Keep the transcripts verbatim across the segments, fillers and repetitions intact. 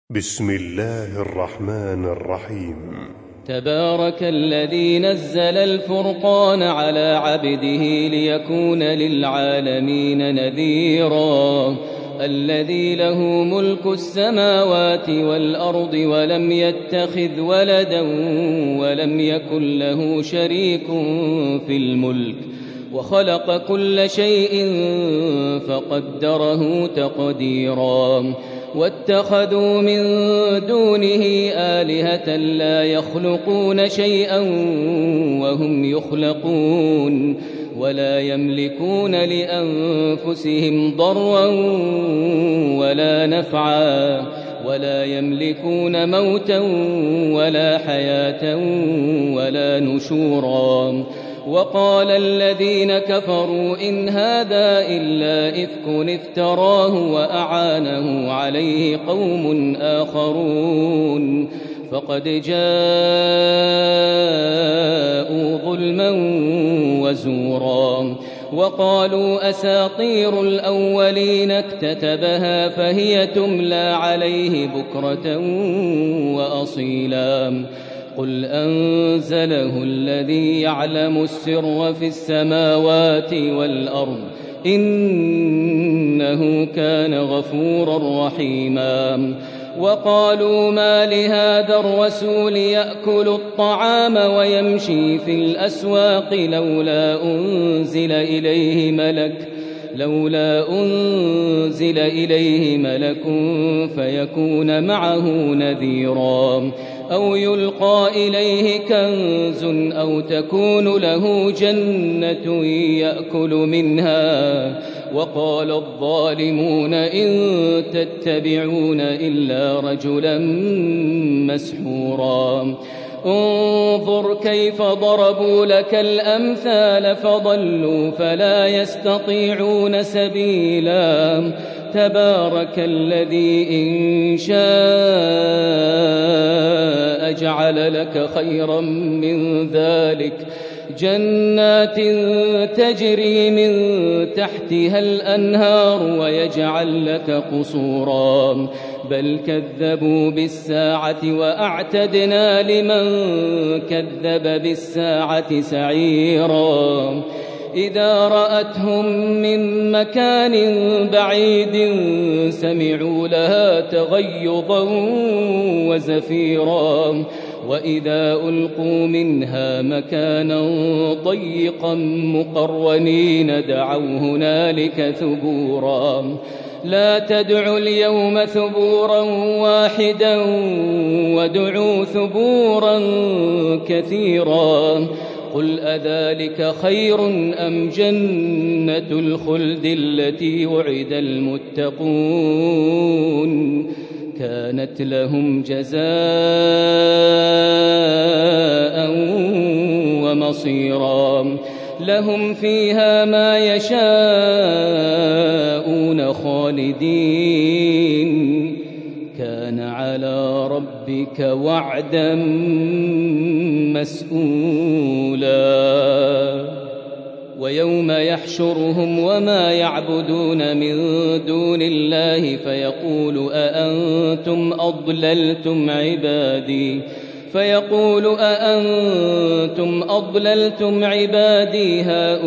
بسم الله الرحمن الرحيم. تبارك الذي نزل الفرقان على عبده ليكون للعالمين نذيرا. الذي له ملك السماوات والأرض ولم يتخذ ولدا ولم يكن له شريك في الملك وخلق كل شيء فقدره تقديرا. واتخذوا من دونه آلهة لا يخلقون شيئا وهم يخلقون ولا يملكون لأنفسهم ضرا ولا نفعا ولا يملكون موتا ولا حياة ولا نشورا. وقال الذين كفروا إن هذا إلا إفك افتراه وأعانه عليه قوم آخرون فقد جاءوا ظلما وزورا. وقالوا أساطير الأولين اكتتبها فهي تملى عليه بكرة وأصيلا. قل أنزله الذي يعلم السر في السماوات والأرض إنه كان غفورا رحيما. وقالوا ما لهذا الرسول يأكل الطعام ويمشي في الأسواق لولا أنزل إليه ملك لولا أنزل إليه ملك فيكون معه نذيرا أو يلقى إليه كنز أو تكون له جنة يأكل منها. وقال الظالمون إن تتبعون إلا رجلا مسحورا. انظر كيف ضربوا لك الأمثال فضلوا فلا يستطيعون سبيلا. تبارك الذي إن شاء جعل لك خيرا من ذلك جنات تجري من تحتها الأنهار ويجعل لك قصورا بل كذبوا بالساعة وأعتدنا لمن كذب بالساعة سعيرا. إذا رأتهم من مكان بعيد سمعوا لها تغيظا وزفيرا وإذا ألقوا منها مكانا ضيقا مقرنين دعوا هنالك ثبورا. لا تدعوا اليوم ثبورا واحدا وادعوا ثبورا كثيرا. قل أذلك خير أم جنة الخلد التي وعد المتقون كانت لهم جزاء ومصيرا. لهم فيها ما يشاءون خالدين كان على ربك وعدا مسئولا. ويوم يحشرهم وما يعبدون من دون الله فيقول أأنتم أضللتم عبادي فيقول أأنتم أضللتم عبادي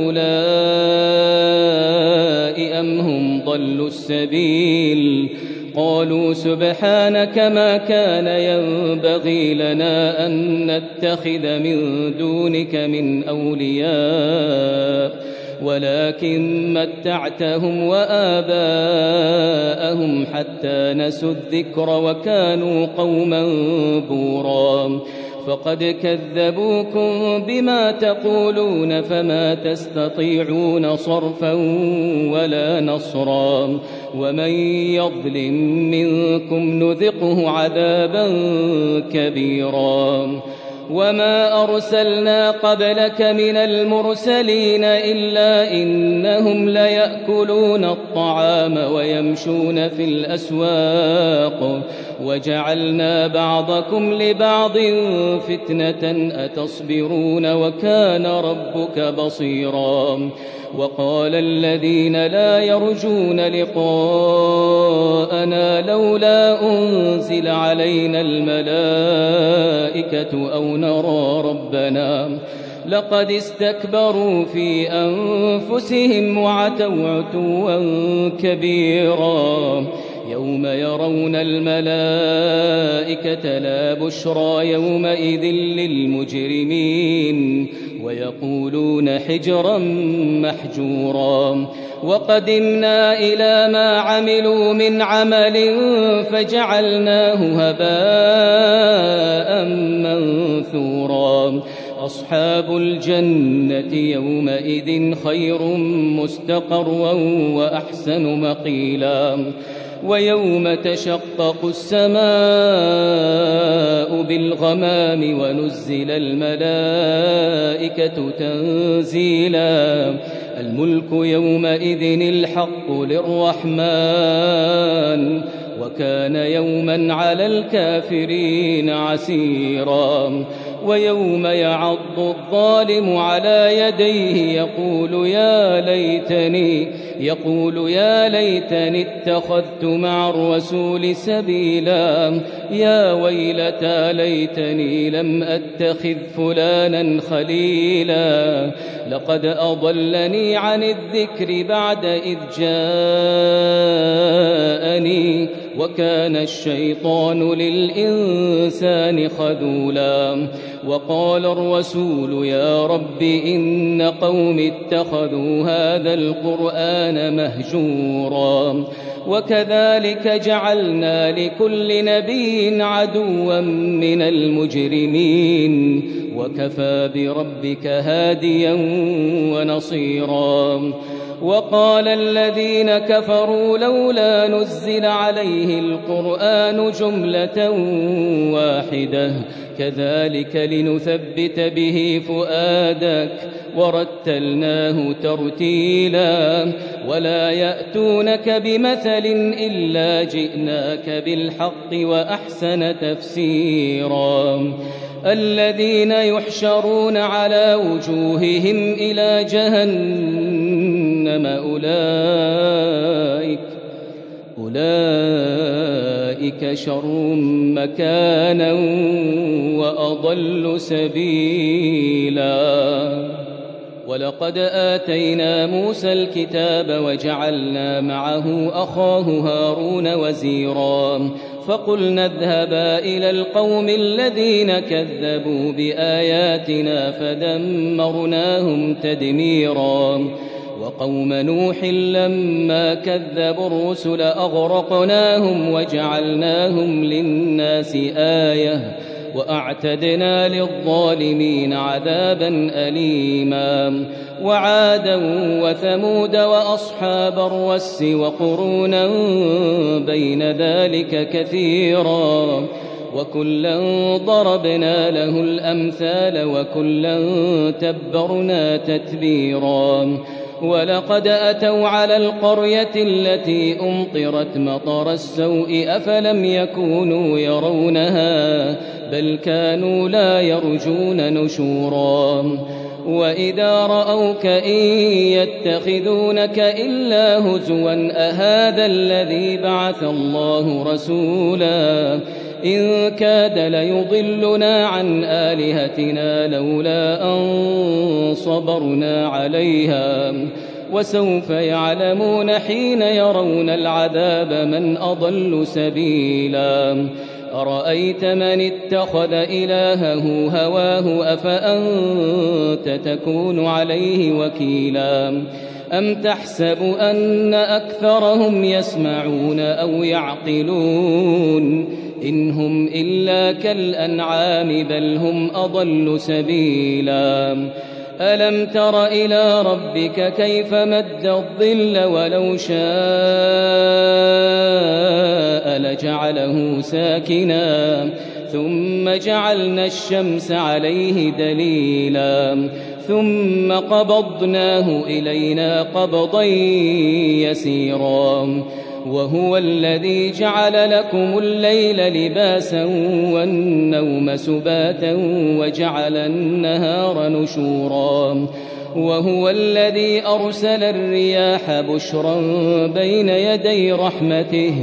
هؤلاء أم هم ضلوا السبيل. قالوا سبحانك ما كان ينبغي لنا أن نتخذ من دونك من أولياء ولكن متعتهم وآباءهم حتى نسوا الذكر وكانوا قوما بورا. فقد كذبوكم بما تقولون فما تستطيعون صرفا ولا نصرا. ومن يظلم منكم نذقه عذابا كبيرا. وما أرسلنا قبلك من المرسلين إلا إنهم ليأكلون الطعام ويمشون في الأسواق وجعلنا بعضكم لبعض فتنة أتصبرون وكان ربك بصيرا. وقال الذين لا يرجون لقاءنا لولا أنزل علينا الملائكة أو نرى ربنا لقد استكبروا في أنفسهم وعتوا عتوا كبيرا يوم يرون الملائكة لا بشرى يومئذ للمجرمين ويقولون حجرا محجورا وقدمنا إلى ما عملوا من عمل فجعلناه هباء منثورا أصحاب الجنة يومئذ خير مستقرا وأحسن مقيلا ويوم تشقق السماء بالغمام ونزل الملائكة تنزيلا الملك يومئذ الحق للرحمن وكان يوما على الكافرين عسيرا ويوم يعض الظالم على يديه يقول يا ليتني يقول يا ليتني اتخذت مع الرسول سبيلا يا ويلتى ليتني لم أتخذ فلانا خليلا لقد أضلني عن الذكر بعد إذ جاءني وكان الشيطان للإنسان خذولا وقال الرسول يا رب إن قوم اتخذوا هذا القرآن مهجورا وكذلك جعلنا لكل نبي عدوا من المجرمين وكفى بربك هاديا ونصيرا وقال الذين كفروا لولا نزل عليه القرآن جملة واحدة كذلك لنثبت به فؤادك ورتلناه ترتيلا ولا يأتونك بمثل إلا جئناك بالحق وأحسن تفسيرا الذين يحشرون على وجوههم إلى جهنم أولئك أولئك شر مكانا وأضل سبيلا ولقد آتينا موسى الكتاب وجعلنا معه أخاه هارون وزيرا فقلنا اذهبا إلى القوم الذين كذبوا بآياتنا فدمرناهم تدميرا وقوم نوح لما كذبوا الرسل أغرقناهم وجعلناهم للناس آية وأعتدنا للظالمين عذابا أليما وعادا وثمود وأصحاب الرس وقرونا بين ذلك كثيرا وكلا ضربنا له الأمثال وكلا تبرنا تتبيرا ولقد أتوا على القرية التي أمطرت مطر السوء أفلم يكونوا يرونها بل كانوا لا يرجون نشورا وإذا رأوك إن يتخذونك إلا هزوا أهذا الذي بعث الله رسولا إن كاد ليضلنا عن آلهتنا لولا أن صبرنا عليها وسوف يعلمون حين يرون العذاب من أضل سبيلا أرأيت من اتخذ إلهه هواه أفأنت تكون عليه وكيلا أم تحسب أن أكثرهم يسمعون أو يعقلون إن هم إلا كالأنعام بل هم أضل سبيلا ألم تر إلى ربك كيف مد الظل ولو شاء لجعله ساكنا ثم جعلنا الشمس عليه دليلا ثم قبضناه إلينا قبضا يسيرا وهو الذي جعل لكم الليل لباسا والنوم سباتا وجعل النهار نشورا وهو الذي أرسل الرياح بشرا بين يدي رحمته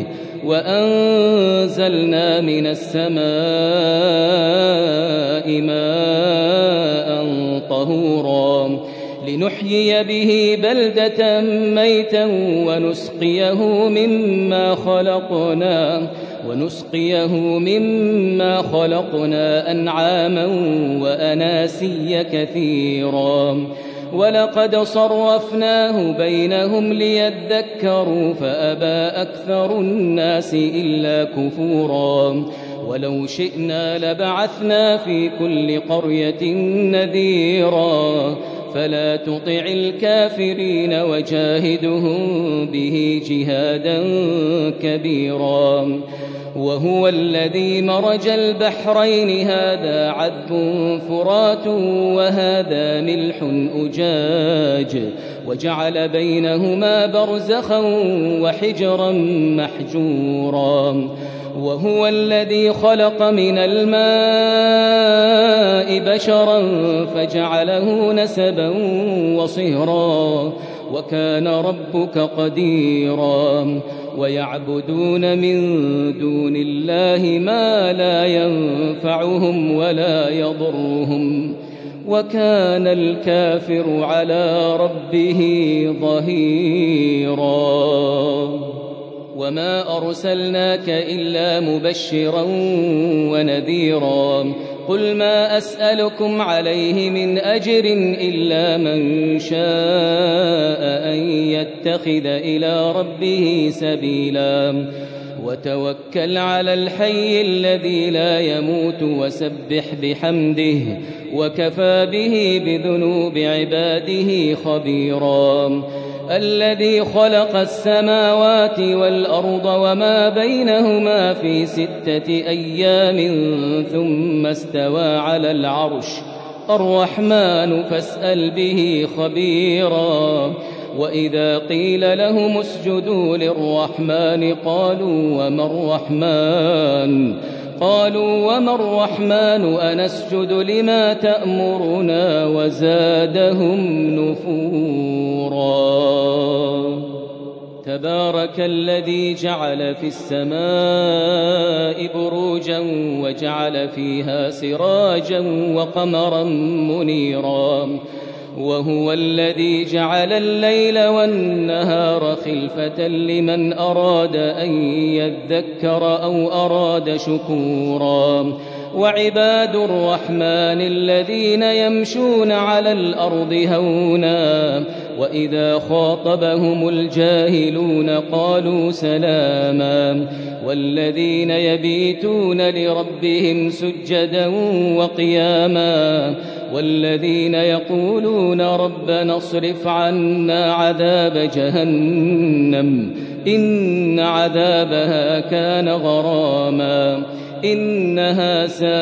وأنزلنا من السماء ماء طهورا لنحيي به بلدة ميتا ونسقيه مما خلقنا ونسقيه مما خلقنا أنعاما وأناسيا كثيرا ولقد صرفناه بينهم ليذكروا فأبى أكثر الناس إلا كفورا ولو شئنا لبعثنا في كل قرية نذيرا فلا تطع الكافرين وجاهدهم به جهادا كبيرا وهو الذي مرج البحرين هذا عذب فرات وهذا ملح أجاج وجعل بينهما برزخا وحجرا محجورا وهو الذي خلق من الماء بشرا فجعله نسبا وصهرا وكان ربك قديرا ويعبدون من دون الله ما لا ينفعهم ولا يضرهم وكان الكافر على ربه ظهيرا وما أرسلناك إلا مبشرا ونذيرا قل ما أسألكم عليه من أجر إلا من شاء أن يتخذ إلى ربه سبيلا وتوكل على الحي الذي لا يموت وسبح بحمده وكفى به بذنوب عباده خبيرا الذي خلق السماوات والأرض وما بينهما في ستة أيام ثم استوى على العرش الرحمن فاسأل به خبيرا وإذا قيل لهم اسجدوا للرحمن قالوا وما الرحمن قالوا وما الرحمن أنسجد لما تأمرنا وزادهم نفورا تبارك الذي جعل في السماء بروجا وجعل فيها سراجا وقمرا منيرا وهو الذي جعل الليل والنهار خلفة لمن أراد أن يذكر أو أراد شكورا وعباد الرحمن الذين يمشون على الأرض هونا وإذا خاطبهم الجاهلون قالوا سلاما والذين يبيتون لربهم سجدا وقياما والذين يقولون ربنا اصرف عنا عذاب جهنم إن عذابها كان غراما إنها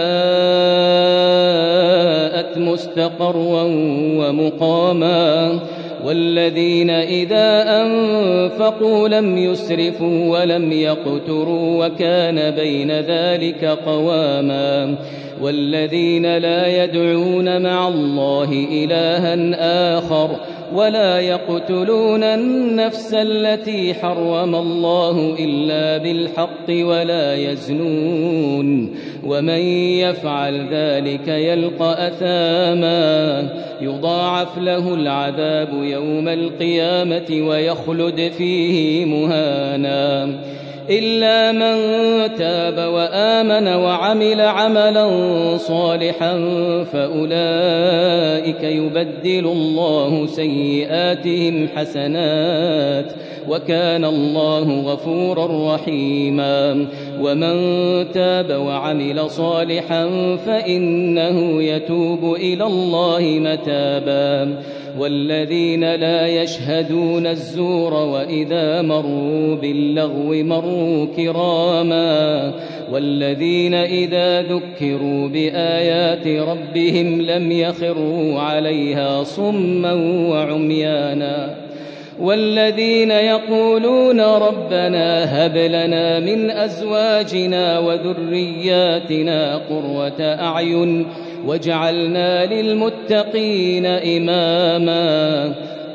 ساءت مستقرا ومقاما والذين إذا أنفقوا لم يسرفوا ولم يقتروا وكان بين ذلك قواما والذين لا يدعون مع الله إلها آخر ولا يقتلون النفس التي حرم الله إلا بالحق ولا يزنون ومن يفعل ذلك يلقى أثاما يضاعف له العذاب يوم القيامة ويخلد فيه مهانا إلا من تاب وآمن وعمل عملا صالحا فأولئك يبدل الله سيئاتهم حسنات وكان الله غفورا رحيما ومن تاب وعمل صالحا فإنه يتوب إلى الله متابا والذين لا يشهدون الزور وإذا مروا باللغو مروا كراما والذين إذا ذكروا بآيات ربهم لم يخروا عليها صما وعميانا والذين يقولون ربنا هب لنا من أزواجنا وذرياتنا قرة أعين وجعلنا للمتقين إماما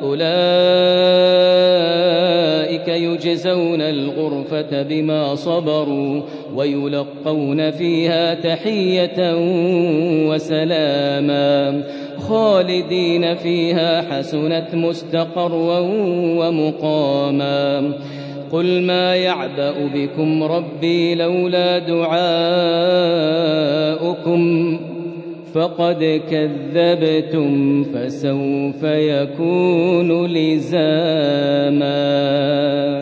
أولئك يجزون الغرفة بما صبروا ويلقون فيها تحية وسلاما خالدين فيها حسنت مستقرا ومقاما قل ما يعبأ بكم ربي لولا دعاؤكم فقد كذبتم فسوف يكون لزاما.